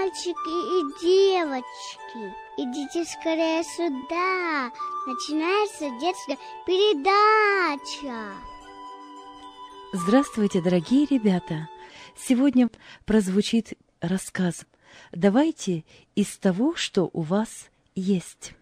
Мальчики и девочки, идите скорее сюда. Начинается детская передача. Здравствуйте, дорогие ребята! Сегодня прозвучит рассказ. Давайте из того, что у вас есть.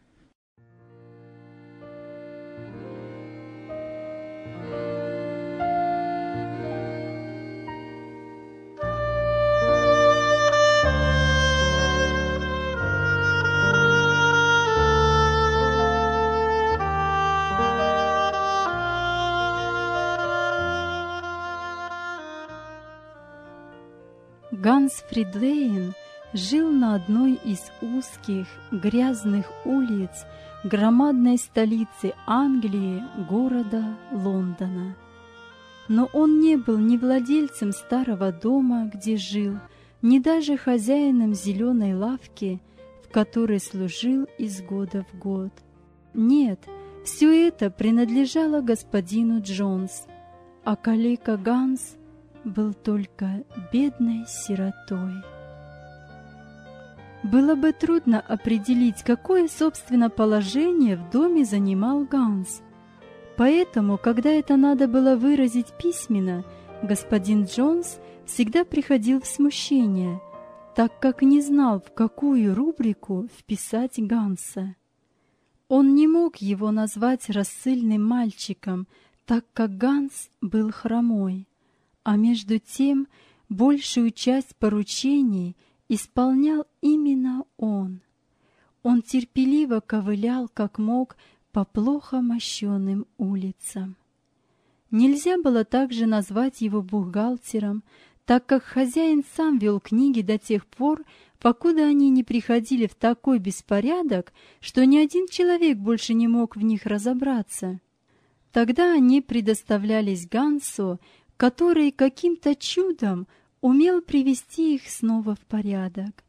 Ганс Фридлейн жил на одной из узких, грязных улиц громадной столицы Англии, города Лондона. Но он не был ни владельцем старого дома, где жил, ни даже хозяином зеленой лавки, в которой служил из года в год. Нет, все это принадлежало господину Джонс, а калека Ганс был только бедной сиротой. Было бы трудно определить, какое, собственно, положение в доме занимал Ганс. Поэтому, когда это надо было выразить письменно, господин Джонс всегда приходил в смущение, так как не знал, в какую рубрику вписать Ганса. Он не мог его назвать рассыльным мальчиком, так как Ганс был хромой. А между тем большую часть поручений исполнял именно он. Он терпеливо ковылял, как мог, по плохо мощенным улицам. Нельзя было также назвать его бухгалтером, так как хозяин сам вел книги до тех пор, покуда они не приходили в такой беспорядок, что ни один человек больше не мог в них разобраться. Тогда они предоставлялись Гансу, который каким-то чудом умел привести их снова в порядок.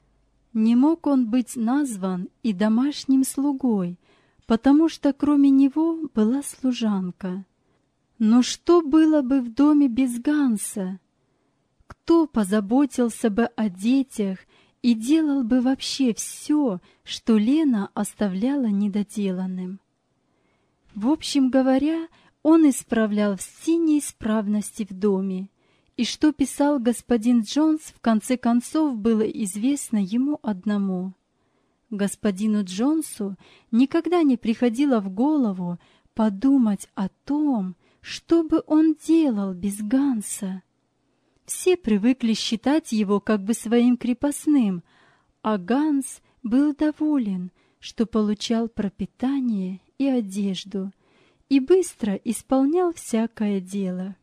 Не мог он быть назван и домашним слугой, потому что кроме него была служанка. Но что было бы в доме без Ганса? Кто позаботился бы о детях и делал бы вообще все, что Лена оставляла недоделанным? В общем говоря, он исправлял все неисправности в доме, и что писал господин Джонс, в конце концов было известно ему одному. Господину Джонсу никогда не приходило в голову подумать о том, что бы он делал без Ганса. Все привыкли считать его как бы своим крепостным, а Ганс был доволен, что получал пропитание и одежду, и быстро исполнял всякое дело.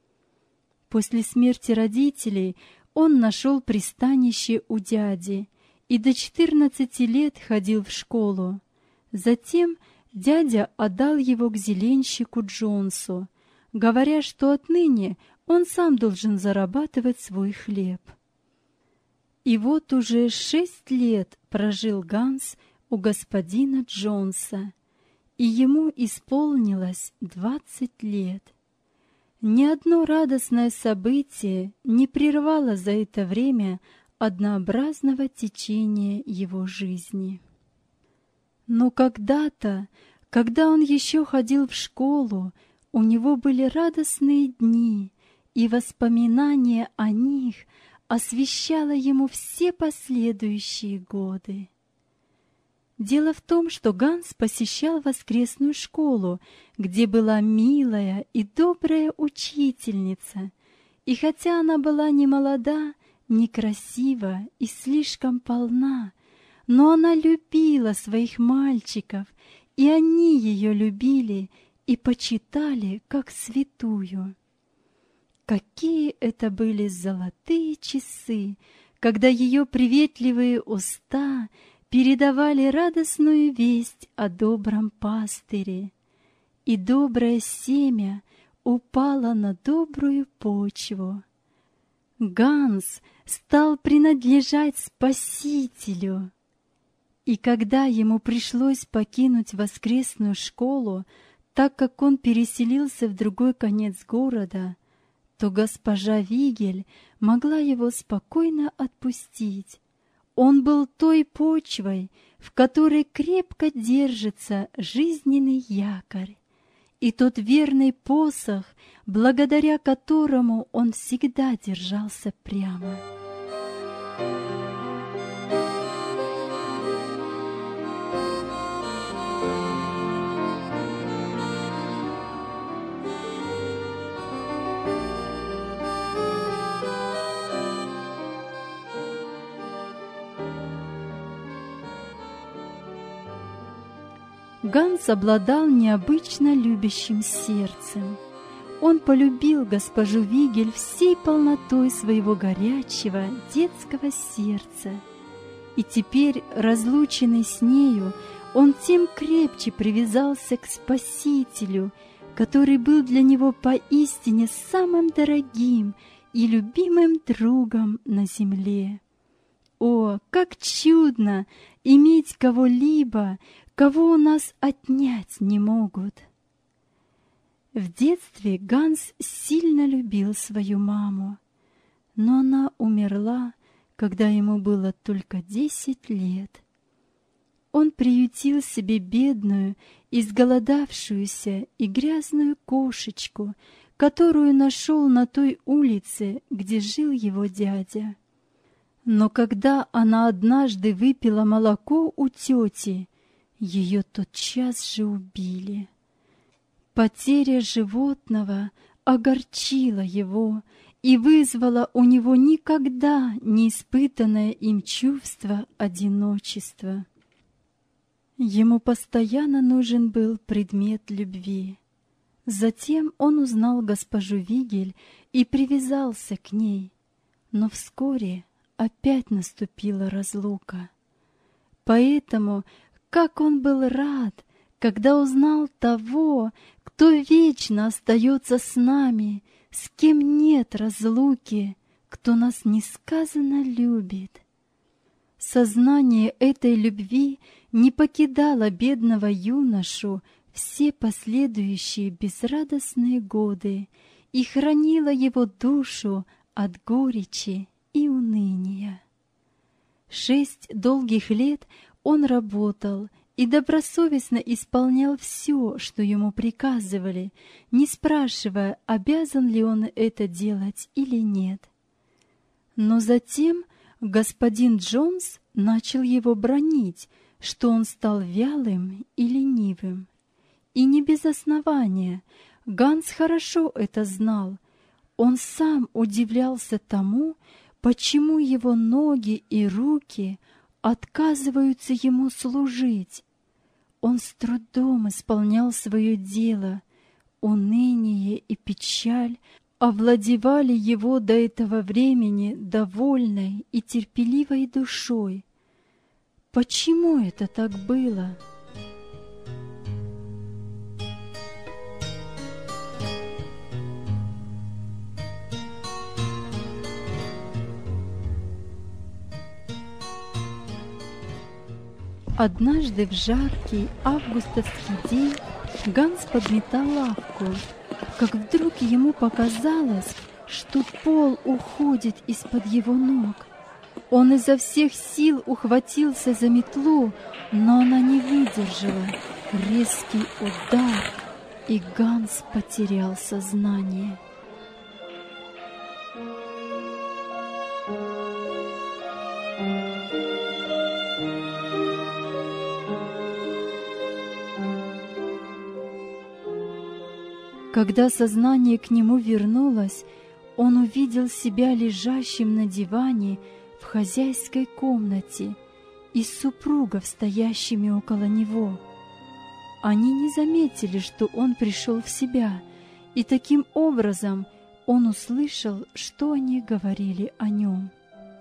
После смерти родителей он нашел пристанище у дяди и до 14 лет ходил в школу. Затем дядя отдал его к зеленщику Джонсу, говоря, что отныне он сам должен зарабатывать свой хлеб. И вот уже 6 лет прожил Ганс у господина Джонса, и ему исполнилось 20 лет. Ни одно радостное событие не прервало за это время однообразного течения его жизни. Но когда-то, когда он еще ходил в школу, у него были радостные дни, и воспоминание о них освещало ему все последующие годы. Дело в том, что Ганс посещал воскресную школу, где была милая и добрая учительница, и хотя она была не молода, не красива и слишком полна, но она любила своих мальчиков, и они ее любили и почитали как святую. Какие это были золотые часы, когда ее приветливые уста передавали радостную весть о добром пастыре, и доброе семя упало на добрую почву. Ганс стал принадлежать Спасителю. И когда ему пришлось покинуть воскресную школу, так как он переселился в другой конец города, то госпожа Вигель могла его спокойно отпустить. Он был той почвой, в которой крепко держится жизненный якорь, и тот верный посох, благодаря которому он всегда держался прямо. Ганс обладал необычно любящим сердцем. Он полюбил госпожу Вигель всей полнотой своего горячего детского сердца. И теперь, разлученный с нею, он тем крепче привязался к Спасителю, который был для него поистине самым дорогим и любимым другом на земле. О, как чудно иметь кого-либо, кого у нас отнять не могут! В детстве Ганс сильно любил свою маму, но она умерла, когда ему было только 10 лет. Он приютил себе бедную, изголодавшуюся и грязную кошечку, которую нашел на той улице, где жил его дядя. Но когда она однажды выпила молоко у тети, ее тотчас же убили. Потеря животного огорчила его и вызвала у него никогда не испытанное им чувство одиночества. Ему постоянно нужен был предмет любви. Затем он узнал госпожу Вигель и привязался к ней, но вскоре опять наступила разлука. Поэтому как он был рад, когда узнал того, кто вечно остается с нами, с кем нет разлуки, кто нас несказанно любит. Сознание этой любви не покидало бедного юношу все последующие безрадостные годы и хранило его душу от горечи и уныния. 6 долгих лет он работал и добросовестно исполнял все, что ему приказывали, не спрашивая, обязан ли он это делать или нет. Но затем господин Джонс начал его бранить, что он стал вялым и ленивым. И не без основания. Ганс хорошо это знал. Он сам удивлялся тому, почему его ноги и руки отказываются ему служить. Он с трудом исполнял свое дело. Уныние и печаль овладевали его до этого времени довольной и терпеливой душой. Почему это так было? Однажды в жаркий августовский день Ганс подметал лавку, как вдруг ему показалось, что пол уходит из-под его ног. Он изо всех сил ухватился за метлу, но она не выдержала. Резкий удар, и Ганс потерял сознание. Когда сознание к нему вернулось, он увидел себя лежащим на диване в хозяйской комнате и супругов, стоящими около него. Они не заметили, что он пришел в себя, и таким образом он услышал, что они говорили о нем.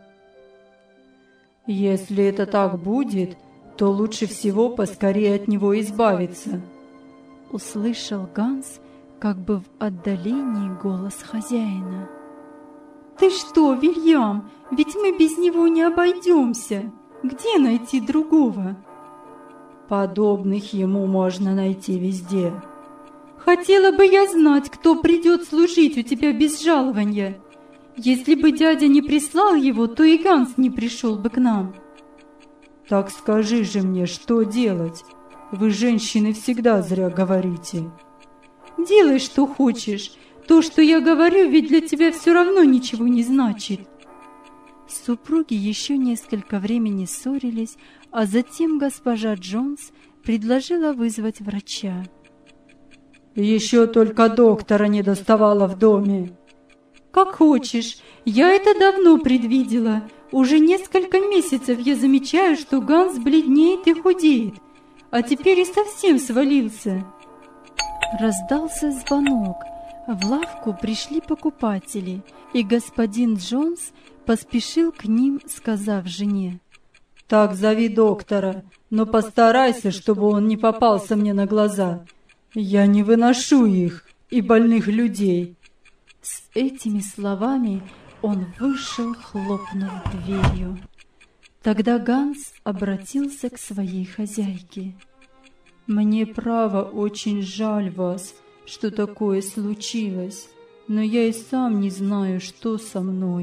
«Если это так будет, то лучше всего поскорее от него избавиться», — услышал Ганс, как бы в отдалении голос хозяина. «Ты что, Вильям, ведь мы без него не обойдемся. Где найти другого?» «Подобных ему можно найти везде». «Хотела бы я знать, кто придет служить у тебя без жалования. Если бы дядя не прислал его, то и Ганс не пришел бы к нам». Так скажи же мне, что делать? Вы, женщины, всегда зря говорите. Делай, что хочешь. То, что я говорю, ведь для тебя все равно ничего не значит. Супруги еще несколько времени ссорились, а затем госпожа Джонс предложила вызвать врача. Еще только доктора не доставало в доме. Как хочешь, я это давно предвидела. Уже несколько месяцев я замечаю, что Ганс бледнеет и худеет, а теперь и совсем свалился. Раздался звонок. В лавку пришли покупатели, и господин Джонс поспешил к ним, сказав жене: Так зови доктора, но постарайся, чтобы он не попался мне на глаза. Я не выношу их и больных людей. С этими словами он вышел, хлопнув дверью. Тогда Ганс обратился к своей хозяйке. Мне, право, очень жаль вас, что такое случилось, но я и сам не знаю, что со мной.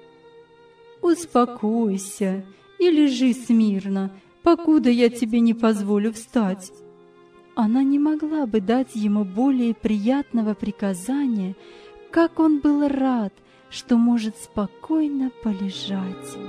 Успокойся и лежи смирно, покуда я тебе не позволю встать. Она не могла бы дать ему более приятного приказания, как он был рад, что может спокойно полежать.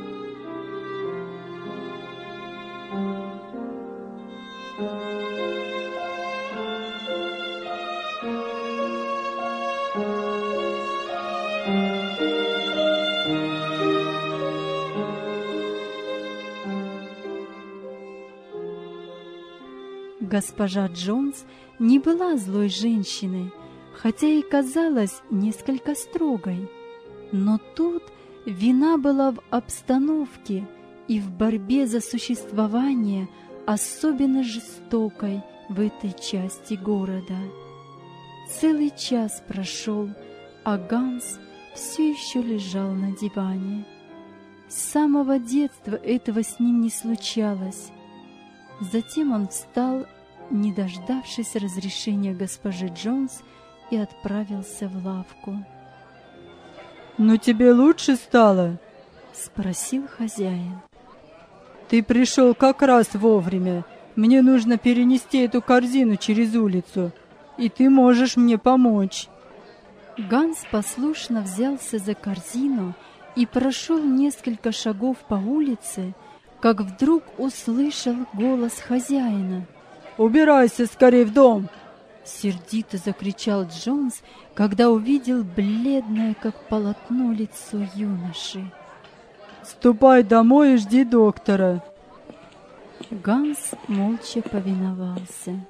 Госпожа Джонс не была злой женщиной, хотя и казалась несколько строгой. Но тут вина была в обстановке и в борьбе за существование, особенно жестокой в этой части города. Целый час прошел, а Ганс все еще лежал на диване. С самого детства этого с ним не случалось. Затем он встал, не дождавшись разрешения госпожи Джонс, и отправился в лавку. «Но тебе лучше стало?» — спросил хозяин. «Ты пришел как раз вовремя. Мне нужно перенести эту корзину через улицу, и ты можешь мне помочь». Ганс послушно взялся за корзину и прошел несколько шагов по улице, как вдруг услышал голос хозяина. «Убирайся скорей в дом!» — сердито закричал Джонс, когда увидел бледное, как полотно, лицо юноши. «Ступай домой и жди доктора!» Ганс молча повиновался.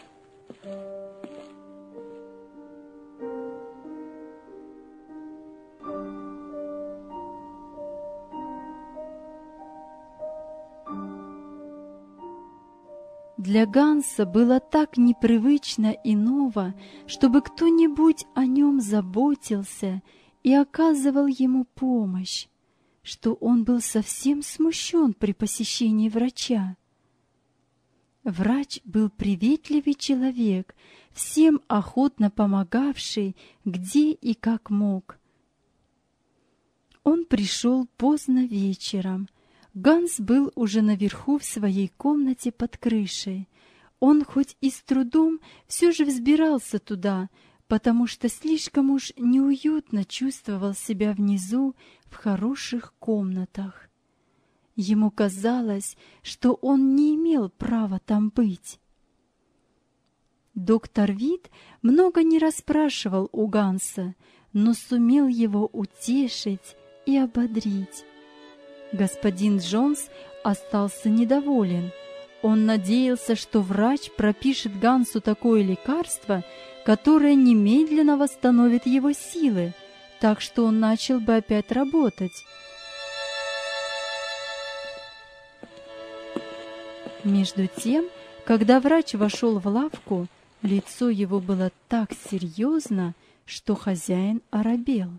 Для Ганса было так непривычно и ново, чтобы кто-нибудь о нем заботился и оказывал ему помощь, что он был совсем смущен при посещении врача. Врач был приветливый человек, всем охотно помогавший, где и как мог. Он пришел поздно вечером. Ганс был уже наверху в своей комнате под крышей. Он хоть и с трудом все же взбирался туда, потому что слишком уж неуютно чувствовал себя внизу в хороших комнатах. Ему казалось, что он не имел права там быть. Доктор Вит много не расспрашивал у Ганса, но сумел его утешить и ободрить. Господин Джонс остался недоволен. Он надеялся, что врач пропишет Гансу такое лекарство, которое немедленно восстановит его силы, так что он начал бы опять работать. Между тем, когда врач вошел в лавку, лицо его было так серьезно, что хозяин оробел.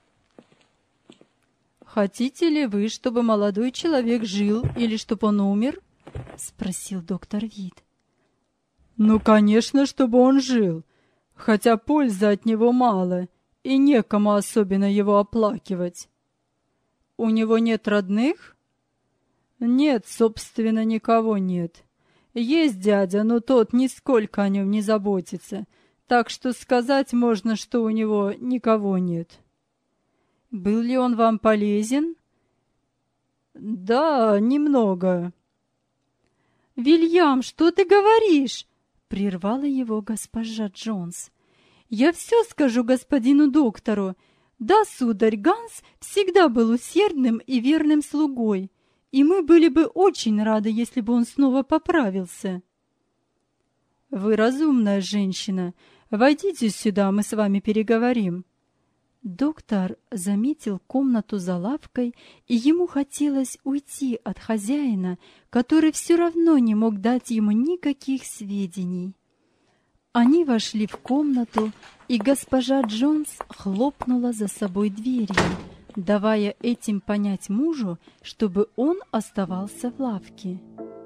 «Хотите ли вы, чтобы молодой человек жил или чтобы он умер?» — спросил доктор Вит. «Ну, конечно, чтобы он жил, хотя пользы от него мало, и некому особенно его оплакивать. У него нет родных? Нет, собственно, никого нет. Есть дядя, но тот нисколько о нем не заботится, так что сказать можно, что у него никого нет. Был ли он вам полезен? Да, немного. «Вильям, что ты говоришь?» — прервала его госпожа Джонс. «Я все скажу господину доктору. Да, сударь, Ганс всегда был усердным и верным слугой, и мы были бы очень рады, если бы он снова поправился». Вы разумная женщина. Войдите сюда, мы с вами переговорим. Доктор заметил комнату за лавкой, и ему хотелось уйти от хозяина, который все равно не мог дать ему никаких сведений. Они вошли в комнату, и госпожа Джонс хлопнула за собой дверью, давая этим понять мужу, чтобы он оставался в лавке.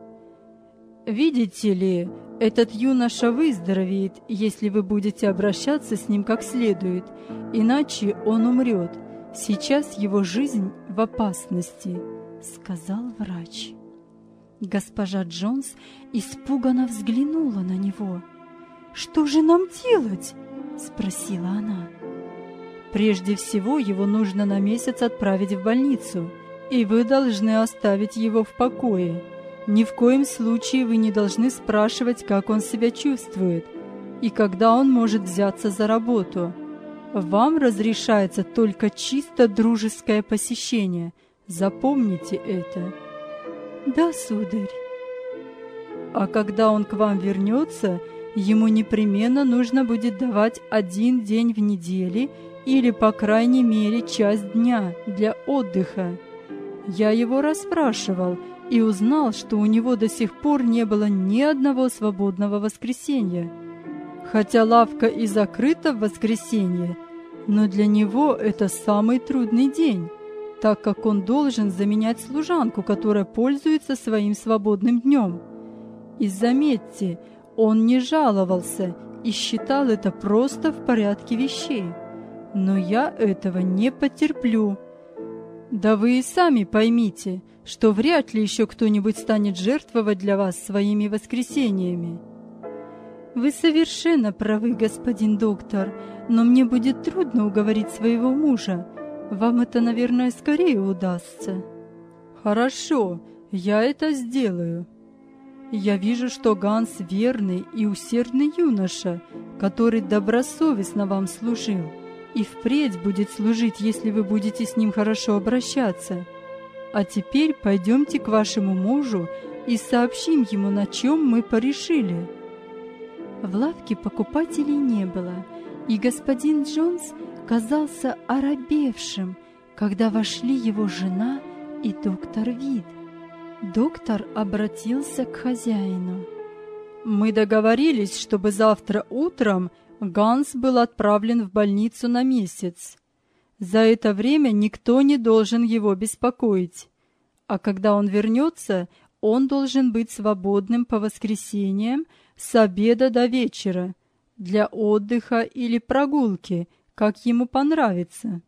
Видите ли, этот юноша выздоровеет, если вы будете обращаться с ним как следует, иначе он умрет. Сейчас его жизнь в опасности, — сказал врач. Госпожа Джонс испуганно взглянула на него. «Что же нам делать?» — спросила она. Прежде всего его нужно на месяц отправить в больницу, и вы должны оставить его в покое. Ни в коем случае вы не должны спрашивать, как он себя чувствует и когда он может взяться за работу. Вам разрешается только чисто дружеское посещение. Запомните это. Да, сударь. А когда он к вам вернется, ему непременно нужно будет давать 1 день в неделе или, по крайней мере, часть дня для отдыха. Я его расспрашивал и узнал, что у него до сих пор не было ни одного свободного воскресенья. Хотя лавка и закрыта в воскресенье, но для него это самый трудный день, так как он должен заменять служанку, которая пользуется своим свободным днем. И заметьте, он не жаловался и считал это просто в порядке вещей. Но я этого не потерплю. Да вы и сами поймите, что вряд ли еще кто-нибудь станет жертвовать для вас своими воскресеньями. Вы совершенно правы, господин доктор, но мне будет трудно уговорить своего мужа. Вам это, наверное, скорее удастся. Хорошо, я это сделаю. Я вижу, что Ганс верный и усердный юноша, который добросовестно вам служил, и впредь будет служить, если вы будете с ним хорошо обращаться. А теперь пойдемте к вашему мужу и сообщим ему, на чем мы порешили». В лавке покупателей не было, и господин Джонс казался оробевшим, когда вошли его жена и доктор Вид. Доктор обратился к хозяину. «Мы договорились, чтобы завтра утром Ганс был отправлен в больницу на месяц. За это время никто не должен его беспокоить. А когда он вернется, он должен быть свободным по воскресеньям с обеда до вечера, для отдыха или прогулки, как ему понравится».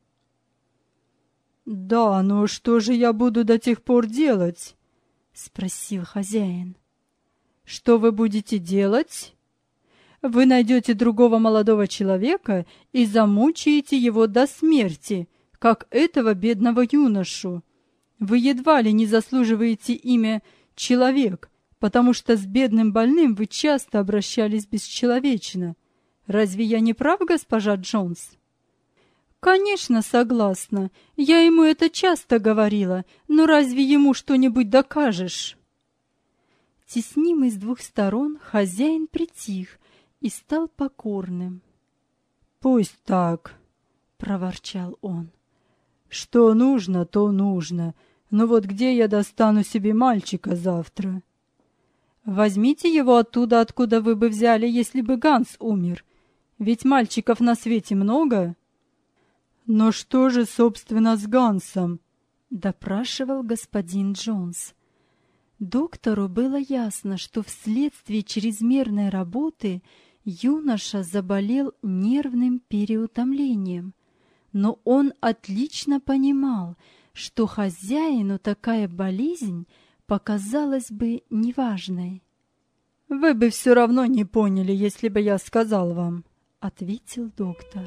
«Да, но что же я буду до тех пор делать?» — спросил хозяин. «Что вы будете делать? Вы найдете другого молодого человека и замучаете его до смерти, как этого бедного юношу. Вы едва ли не заслуживаете имя «человек», потому что с бедным больным вы часто обращались бесчеловечно. Разве я не прав, госпожа Джонс?» «Конечно, согласна. Я ему это часто говорила, но разве ему что-нибудь докажешь?» Теснимый с двух сторон, хозяин притих и стал покорным. «Пусть так», — проворчал он. «Что нужно, то нужно. Но вот где я достану себе мальчика завтра?» «Возьмите его оттуда, откуда вы бы взяли, если бы Ганс умер. Ведь мальчиков на свете много». «Но что же, собственно, с Гансом?» — допрашивал господин Джонс. Доктору было ясно, что вследствие чрезмерной работы юноша заболел нервным переутомлением, но он отлично понимал, что хозяину такая болезнь показалась бы неважной. «Вы бы все равно не поняли, если бы я сказал вам», — ответил доктор.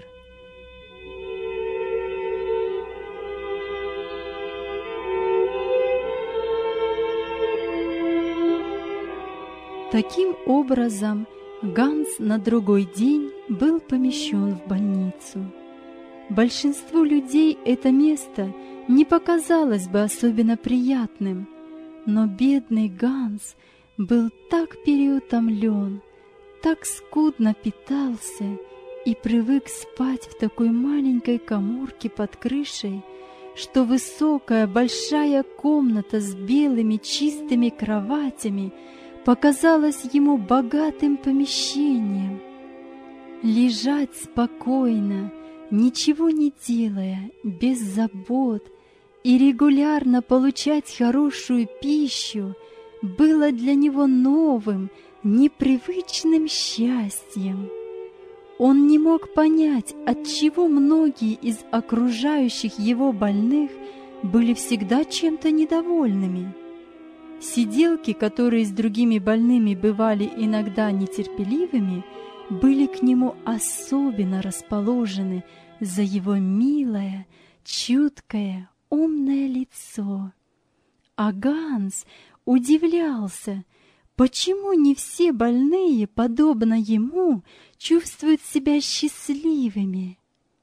Таким образом, Ганс на другой день был помещен в больницу. Большинству людей это место не показалось бы особенно приятным, но бедный Ганс был так переутомлен, так скудно питался и привык спать в такой маленькой каморке под крышей, что высокая большая комната с белыми чистыми кроватями показалась ему богатым помещением. Лежать спокойно, ничего не делая, без забот, и регулярно получать хорошую пищу было для него новым, непривычным счастьем. Он не мог понять, отчего многие из окружающих его больных были всегда чем-то недовольными. Сиделки, которые с другими больными бывали иногда нетерпеливыми, были к нему особенно расположены за его милое, чуткое, умное лицо. А Ганс удивлялся, почему не все больные, подобно ему, чувствуют себя счастливыми.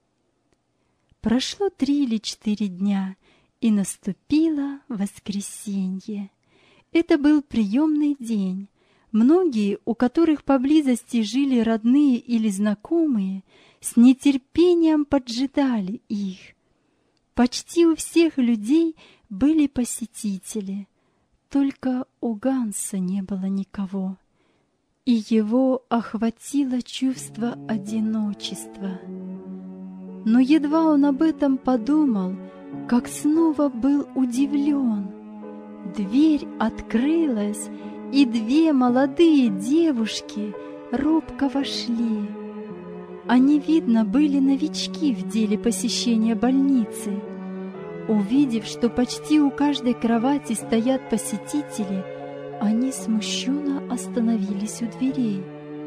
Прошло 3 или 4 дня, и наступило воскресенье. Это был приемный день. Многие, у которых поблизости жили родные или знакомые, с нетерпением поджидали их. Почти у всех людей были посетители, только у Ганса не было никого, и его охватило чувство одиночества. Но едва он об этом подумал, как снова был удивлен. Дверь открылась, и 2 молодые девушки робко вошли. Они, видно, были новички в деле посещения больницы. Увидев, что почти у каждой кровати стоят посетители, они смущенно остановились у дверей.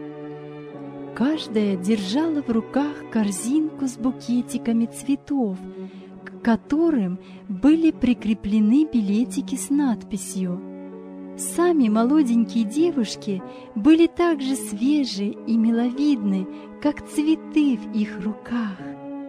Каждая держала в руках корзинку с букетиками цветов, к которым были прикреплены билетики с надписью. Сами молоденькие девушки были так же свежи и миловидны, как цветы в их руках.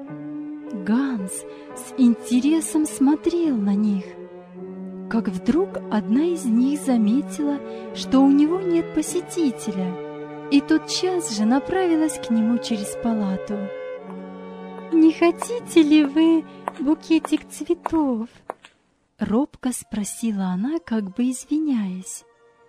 Ганс с интересом смотрел на них, как вдруг одна из них заметила, что у него нет посетителя, и тотчас же направилась к нему через палату. «Не хотите ли вы букетик цветов?» — робко спросила она, как бы извиняясь.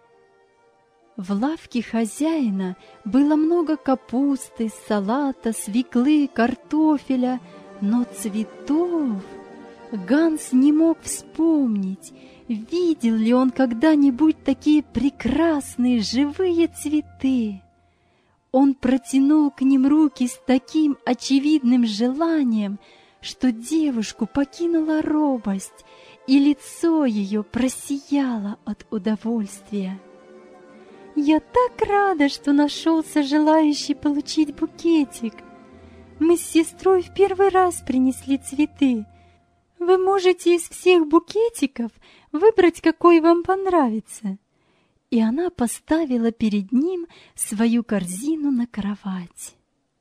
В лавке хозяина было много капусты, салата, свеклы, картофеля, но цветов Ганс не мог вспомнить, видел ли он когда-нибудь такие прекрасные живые цветы. Он протянул к ним руки с таким очевидным желанием, что девушку покинула робость, и лицо ее просияло от удовольствия. «Я так рада, что нашелся желающий получить букетик. Мы с сестрой в первый раз принесли цветы. Вы можете из всех букетиков выбрать, какой вам понравится». И она поставила перед ним свою корзину на кровать.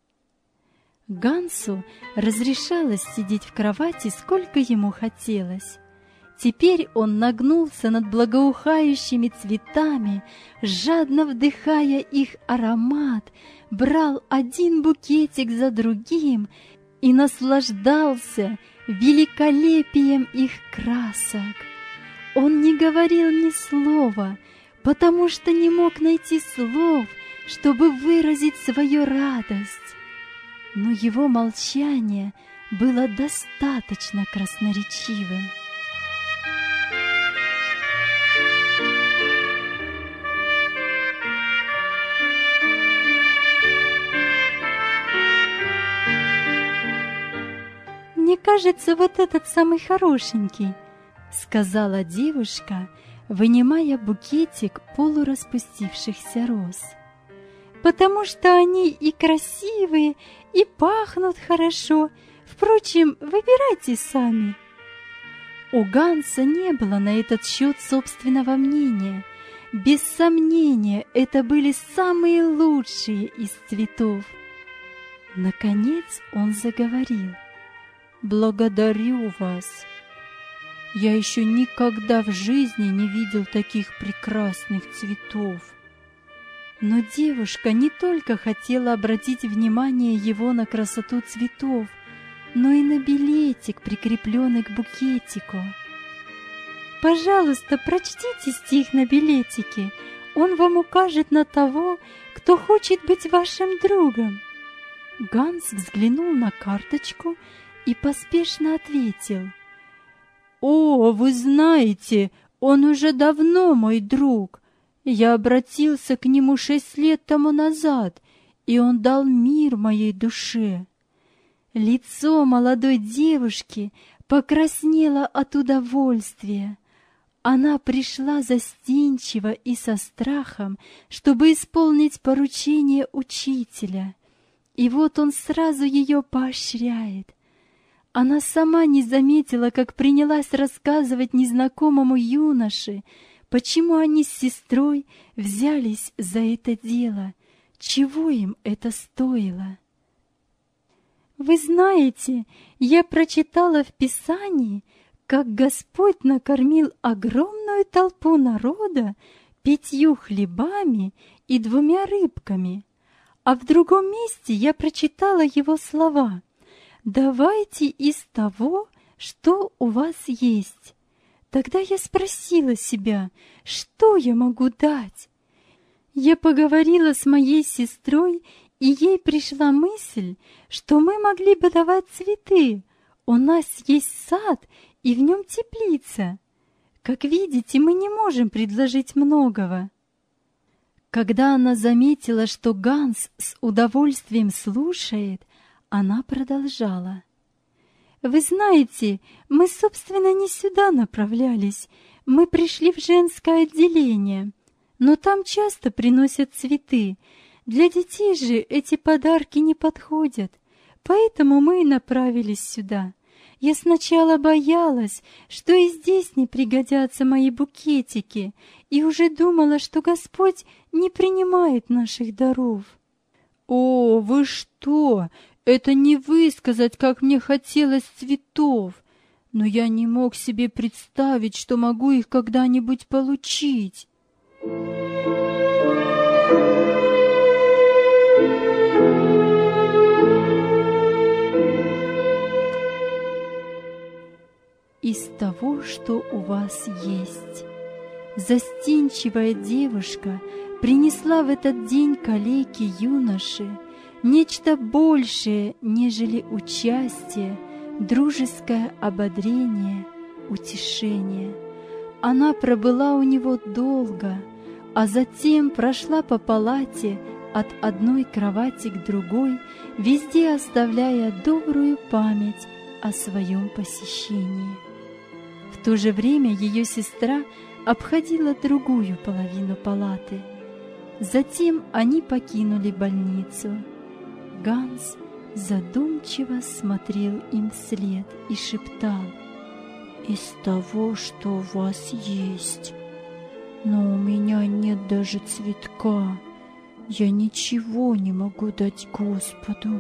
Гансу разрешалось сидеть в кровати, сколько ему хотелось. Теперь он нагнулся над благоухающими цветами, жадно вдыхая их аромат, брал один букетик за другим и наслаждался великолепием их красок. Он не говорил ни слова, потому что не мог найти слов, чтобы выразить свою радость. Но его молчание было достаточно красноречивым. «Мне кажется, вот этот самый хорошенький», — сказала девушка, вынимая букетик полураспустившихся роз. «Потому что они и красивые, и пахнут хорошо. Впрочем, выбирайте сами». У Ганса не было на этот счет собственного мнения. Без сомнения, это были самые лучшие из цветов. Наконец он заговорил. «Благодарю вас. Я еще никогда в жизни не видел таких прекрасных цветов». Но девушка не только хотела обратить внимание его на красоту цветов, но и на билетик, прикрепленный к букетику. «Пожалуйста, прочтите стих на билетике. Он вам укажет на того, кто хочет быть вашим другом». Ганс взглянул на карточку и поспешно ответил: «О, вы знаете, он уже давно мой друг. Я обратился к нему 6 лет тому назад, и он дал мир моей душе». Лицо молодой девушки покраснело от удовольствия. Она пришла застенчиво и со страхом, чтобы исполнить поручение учителя. И вот он сразу ее поощряет. Она сама не заметила, как принялась рассказывать незнакомому юноше, почему они с сестрой взялись за это дело, чего им это стоило. «Вы знаете, я прочитала в Писании, как Господь накормил огромную толпу народа 5 хлебами и 2 рыбками, а в другом месте я прочитала его слова: «Давайте из того, что у вас есть». Тогда я спросила себя, что я могу дать. Я поговорила с моей сестрой, и ей пришла мысль, что мы могли бы давать цветы. У нас есть сад, и в нем теплица. Как видите, мы не можем предложить многого. Когда она заметила, что Ганс с удовольствием слушает, она продолжала: «Вы знаете, мы, собственно, не сюда направлялись. Мы пришли в женское отделение, но там часто приносят цветы. Для детей же эти подарки не подходят, поэтому мы и направились сюда. Я сначала боялась, что и здесь не пригодятся мои букетики, и уже думала, что Господь не принимает наших даров». «О, вы что? Это не высказать, как мне хотелось цветов, но я не мог себе представить, что могу их когда-нибудь получить». Из того, что у вас есть. Застенчивая девушка принесла в этот день калеке юноше нечто большее, нежели участие, дружеское ободрение, утешение. Она пробыла у него долго, а затем прошла по палате от одной кровати к другой, везде оставляя добрую память о своем посещении. В то же время ее сестра обходила другую половину палаты. Затем они покинули больницу. Ганс задумчиво смотрел им вслед и шептал: «Из того, что у вас есть. Но у меня нет даже цветка. Я ничего не могу дать Господу».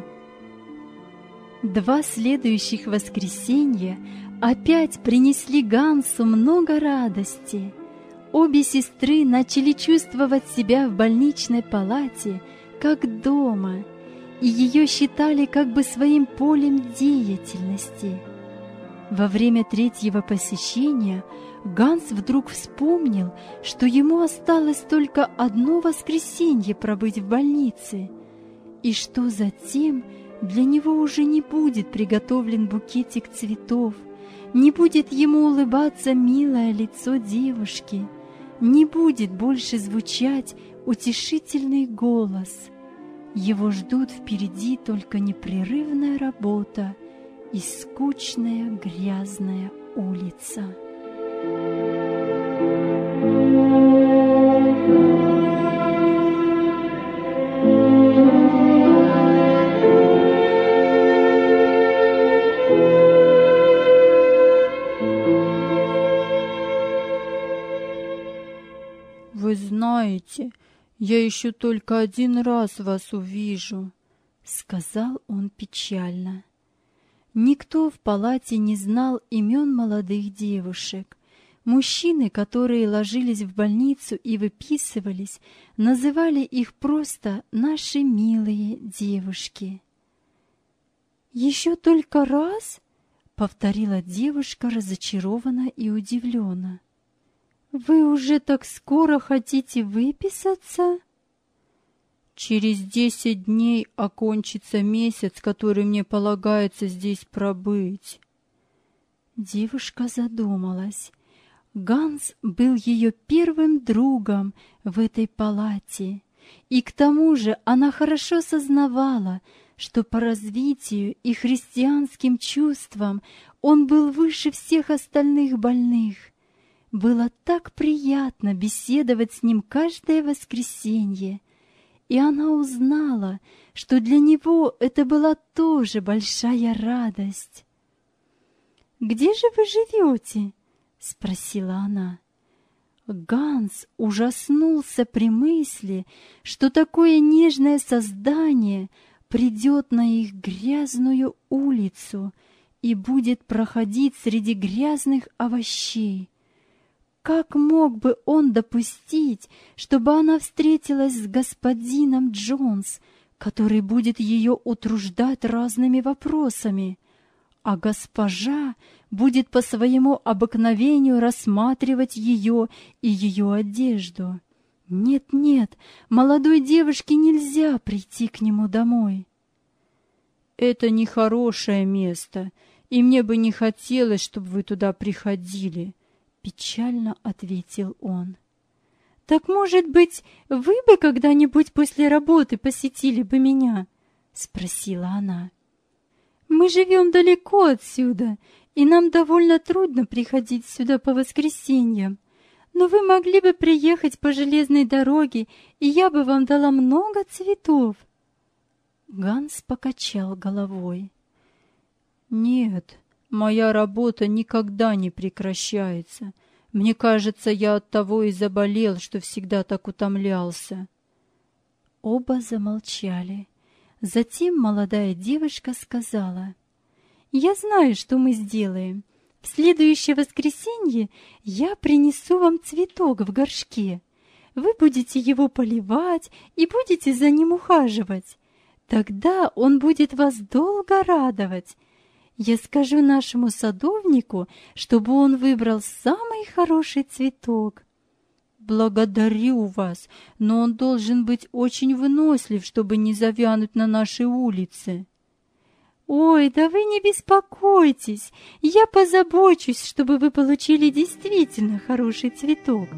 2 следующих воскресенья опять принесли Гансу много радости. Обе сестры начали чувствовать себя в больничной палате как дома, и ее считали как бы своим полем деятельности. Во время 3-го посещения Ганс вдруг вспомнил, что ему осталось только 1 воскресенье пробыть в больнице, и что затем для него уже не будет приготовлен букетик цветов, не будет ему улыбаться милое лицо девушки, не будет больше звучать утешительный голос. Его ждут впереди только непрерывная работа и скучная грязная улица. Вы знаете, я еще только один раз вас увижу, — сказал он печально. Никто в палате не знал имен молодых девушек. Мужчины, которые ложились в больницу и выписывались, называли их просто «наши милые девушки». «Еще только раз?» — повторила девушка разочарованно и удивленно. «Вы уже так скоро хотите выписаться?» «Через 10 дней окончится месяц, который мне полагается здесь пробыть». Девушка задумалась. Ганс был ее первым другом в этой палате, и к тому же она хорошо сознавала, что по развитию и христианским чувствам он был выше всех остальных больных. Было так приятно беседовать с ним каждое воскресенье, и она узнала, что для него это была тоже большая радость. «Где же вы живете?» — спросила она. Ганс ужаснулся при мысли, что такое нежное создание придет на их грязную улицу и будет проходить среди грязных овощей. Как мог бы он допустить, чтобы она встретилась с господином Джонс, который будет ее утруждать разными вопросами, а госпожа будет по своему обыкновению рассматривать ее и ее одежду? Нет, молодой девушке нельзя прийти к нему домой. «Это нехорошее место, и мне бы не хотелось, чтобы вы туда приходили», — печально ответил он. «Так, может быть, вы бы когда-нибудь после работы посетили бы меня?» — спросила она. «Мы живем далеко отсюда, и нам довольно трудно приходить сюда по воскресеньям. Но вы могли бы приехать по железной дороге, и я бы вам дала много цветов». Ганс покачал головой. «Нет, моя работа никогда не прекращается. Мне кажется, я оттого и заболел, что всегда так утомлялся». Оба замолчали. Затем молодая девушка сказала: «Я знаю, что мы сделаем. В следующее воскресенье я принесу вам цветок в горшке. Вы будете его поливать и будете за ним ухаживать. Тогда он будет вас долго радовать. Я скажу нашему садовнику, чтобы он выбрал самый хороший цветок». «Благодарю вас, но он должен быть очень вынослив, чтобы не завянуть на нашей улице». «Ой, да вы не беспокойтесь, я позабочусь, чтобы вы получили действительно хороший цветок».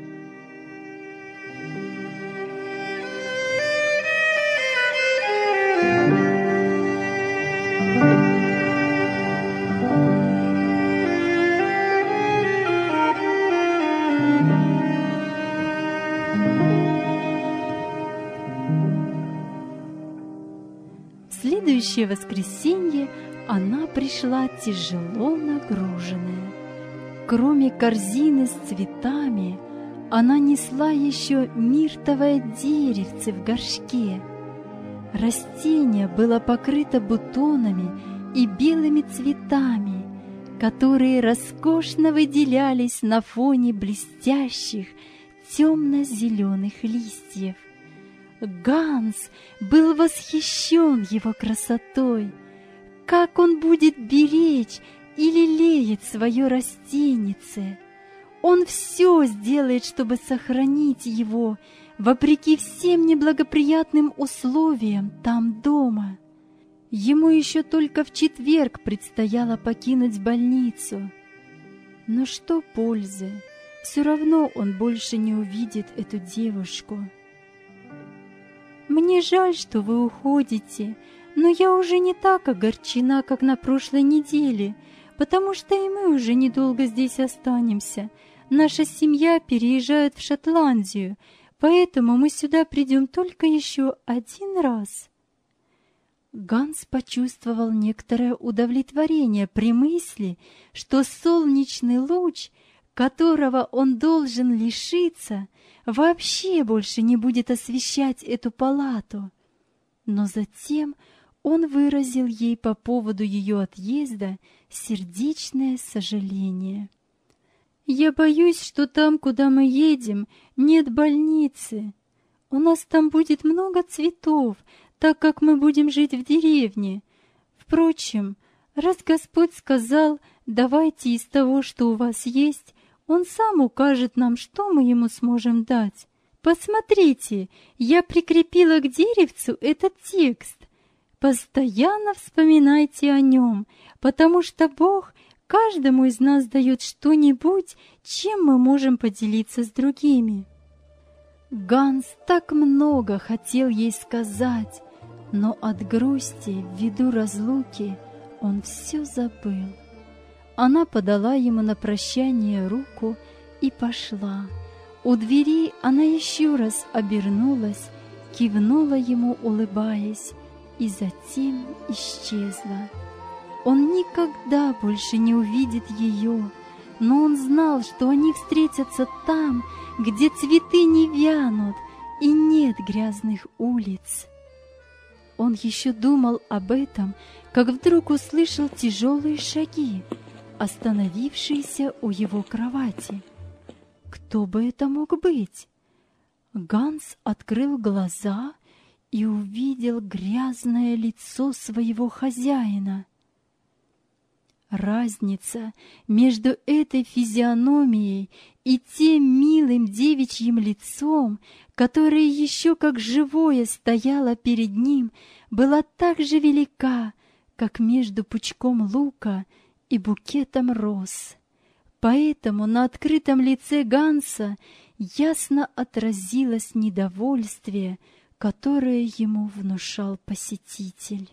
В следующее воскресенье она пришла тяжело нагруженная. Кроме корзины с цветами, она несла еще миртовое деревце в горшке. Растение было покрыто бутонами и белыми цветами, которые роскошно выделялись на фоне блестящих темно-зеленых листьев. Ганс был восхищен его красотой. Как он будет беречь и лелеять свое растенице! Он все сделает, чтобы сохранить его, вопреки всем неблагоприятным условиям там дома. Ему еще только в четверг предстояло покинуть больницу. Но что пользы? Все равно он больше не увидит эту девушку. «Мне жаль, что вы уходите, но я уже не так огорчена, как на прошлой неделе, потому что и мы уже недолго здесь останемся. наша семья переезжает в Шотландию, поэтому мы сюда придем только еще один раз». Ганс почувствовал некоторое удовлетворение при мысли, что солнечный луч, которого он должен лишиться, вообще больше не будет освещать эту палату. Но затем он выразил ей по поводу ее отъезда сердечное сожаление. «Я боюсь, что там, куда мы едем, нет больницы. У нас там будет много цветов, так как мы будем жить в деревне. Впрочем, раз Господь сказал, давайте из того, что у вас есть, Он сам укажет нам, что мы Ему сможем дать. Посмотрите, я прикрепила к деревцу этот текст. Постоянно вспоминайте о нем, потому что Бог каждому из нас дает что-нибудь, чем мы можем поделиться с другими». Ганс так много хотел ей сказать, но от грусти, ввиду разлуки, он все забыл. Она подала ему на прощание руку и пошла. У двери она еще раз обернулась, кивнула ему, улыбаясь, и затем исчезла. Он никогда больше не увидит ее, но он знал, что они встретятся там, где цветы не вянут и нет грязных улиц. Он еще думал об этом, как вдруг услышал тяжелые шаги, остановившиеся у его кровати. Кто бы это мог быть? Ганс открыл глаза и увидел грязное лицо своего хозяина. Разница между этой физиономией и тем милым девичьим лицом, которое еще как живое стояло перед ним, была так же велика, как между пучком лука и букетом роз. Поэтому на открытом лице Ганса ясно отразилось недовольствие, которое ему внушал посетитель.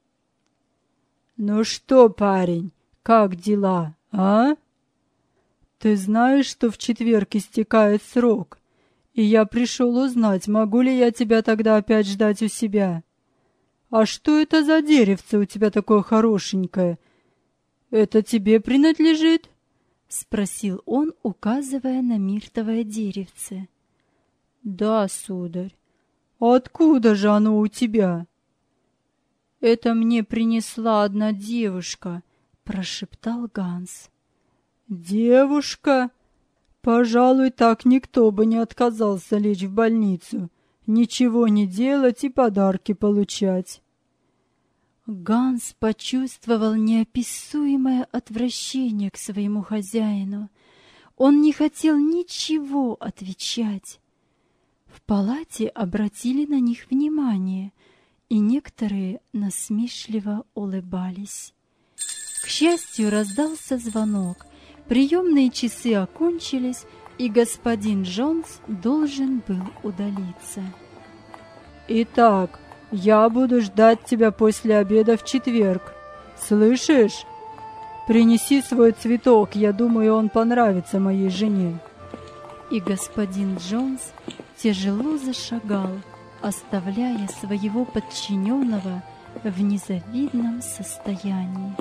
«Ну что, парень, как дела, а? Ты знаешь, что в четверг истекает срок, и я пришел узнать, могу ли я тебя тогда опять ждать у себя. А что это за деревце у тебя такое хорошенькое? Это тебе принадлежит?» — спросил он, указывая на миртовое деревце. «Да, сударь. Откуда же оно у тебя?» «Это мне принесла одна девушка», — прошептал Ганс. «Девушка? Пожалуй, так никто бы не отказался лечь в больницу, ничего не делать и подарки получать». Ганс почувствовал неописуемое отвращение к своему хозяину. Он не хотел ничего отвечать. В палате обратили на них внимание, и некоторые насмешливо улыбались. К счастью, раздался звонок. Приемные часы окончились, и господин Джонс должен был удалиться. «Итак, я буду ждать тебя после обеда в четверг. Слышишь? Принеси свой цветок, я думаю, он понравится моей жене». И господин Джонс тяжело зашагал, оставляя своего подчиненного в незавидном состоянии.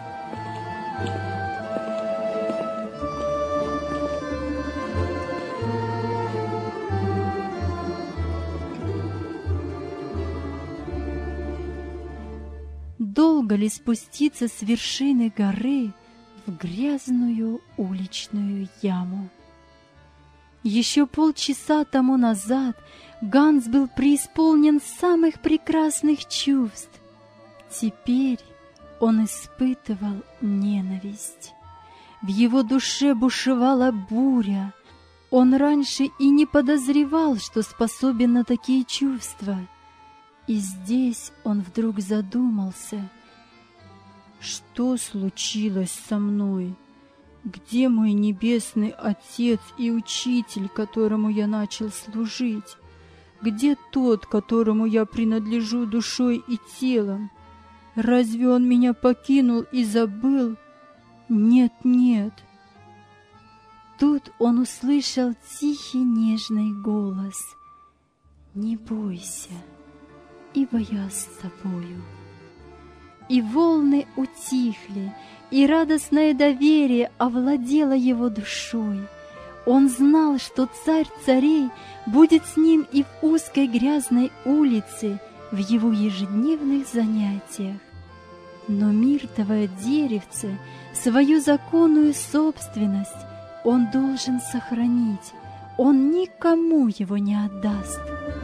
Долго ли спуститься с вершины горы в грязную уличную яму? Еще полчаса тому назад Ганс был преисполнен самых прекрасных чувств. Теперь он испытывал ненависть. В его душе бушевала буря. Он раньше и не подозревал, что способен на такие чувства. И здесь он вдруг задумался. Что случилось со мной? Где мой небесный Отец и Учитель, которому я начал служить? Где тот, которому я принадлежу душой и телом? Разве он меня покинул и забыл? Нет, нет. Тут он услышал тихий нежный голос: «Не бойся, ибо я с тобою». И волны утихли, и радостное доверие овладело его душой. Он знал, что царь царей будет с ним и в узкой грязной улице, в его ежедневных занятиях. Но миртовое деревце, свою законную собственность, он должен сохранить, он никому его не отдаст.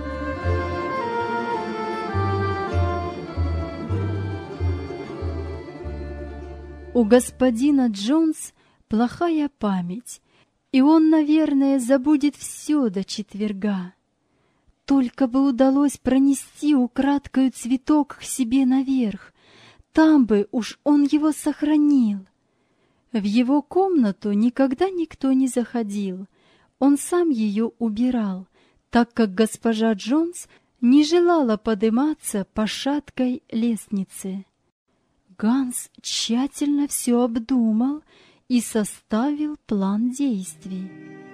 У господина Джонс плохая память, и он, наверное, забудет все до четверга. Только бы удалось пронести украдкою цветок к себе наверх, там бы уж он его сохранил. В его комнату никогда никто не заходил, он сам ее убирал, так как госпожа Джонс не желала подниматься по шаткой лестнице. Ганс тщательно все обдумал и составил план действий.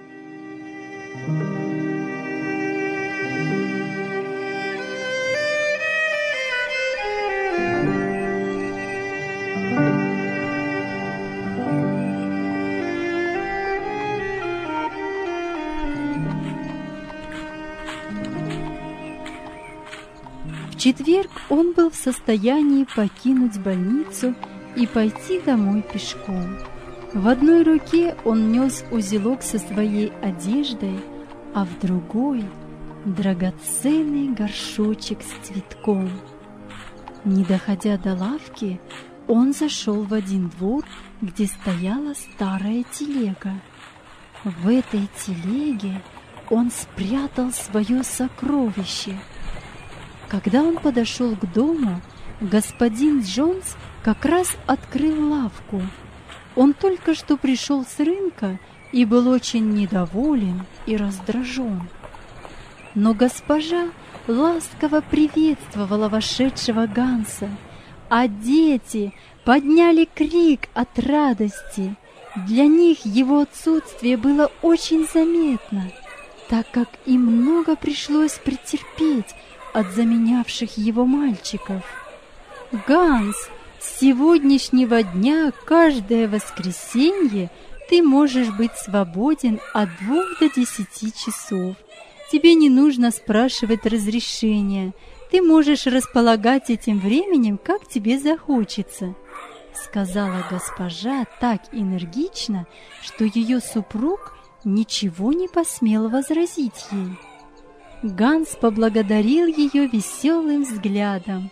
В четверг он был в состоянии покинуть больницу и пойти домой пешком. В одной руке он нес узелок со своей одеждой, а в другой — драгоценный горшочек с цветком. Не доходя до лавки, он зашел в один двор, где стояла старая телега. В этой телеге он спрятал свое сокровище. Когда он подошел к дому, господин Джонс как раз открыл лавку. Он только что пришел с рынка и был очень недоволен и раздражен. Но госпожа ласково приветствовала вошедшего Ганса, а дети подняли крик от радости. Для них его отсутствие было очень заметно, так как им много пришлось претерпеть от заменявших его мальчиков. «Ганс, с сегодняшнего дня каждое воскресенье ты можешь быть свободен от 2 до 10 часов. Тебе не нужно спрашивать разрешения. Ты можешь располагать этим временем, как тебе захочется», — сказала госпожа так энергично, что ее супруг ничего не посмел возразить ей. Ганс поблагодарил ее веселым взглядом.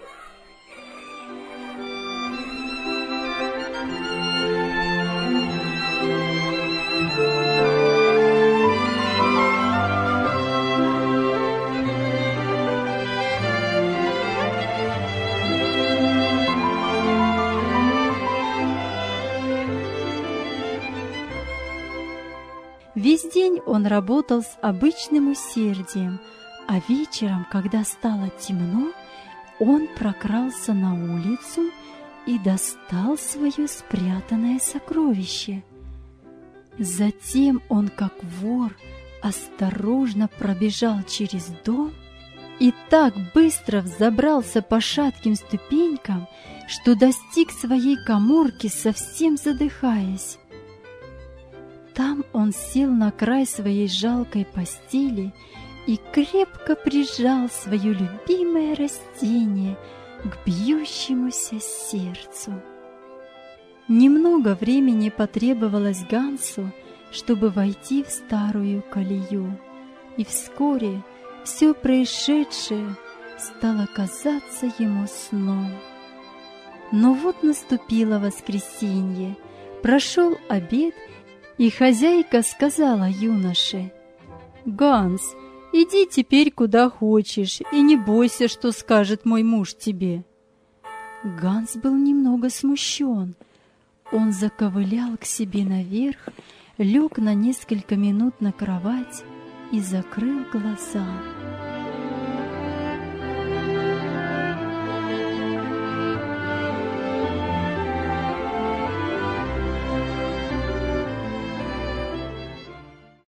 Весь день он работал с обычным усердием, а вечером, когда стало темно, он прокрался на улицу и достал свое спрятанное сокровище. Затем он, как вор, осторожно пробежал через дом и так быстро взобрался по шатким ступенькам, что достиг своей каморки, совсем задыхаясь. Там он сел на край своей жалкой постели и крепко прижал свое любимое растение к бьющемуся сердцу. Немного времени потребовалось Гансу, чтобы войти в старую колею, и вскоре все происшедшее стало казаться ему сном. Но вот наступило воскресенье, прошел обед, и хозяйка сказала юноше: «Ганс, иди теперь куда хочешь, и не бойся, что скажет мой муж тебе». Ганс был немного смущен. Он заковылял к себе наверх, лег на несколько минут на кровать и закрыл глаза.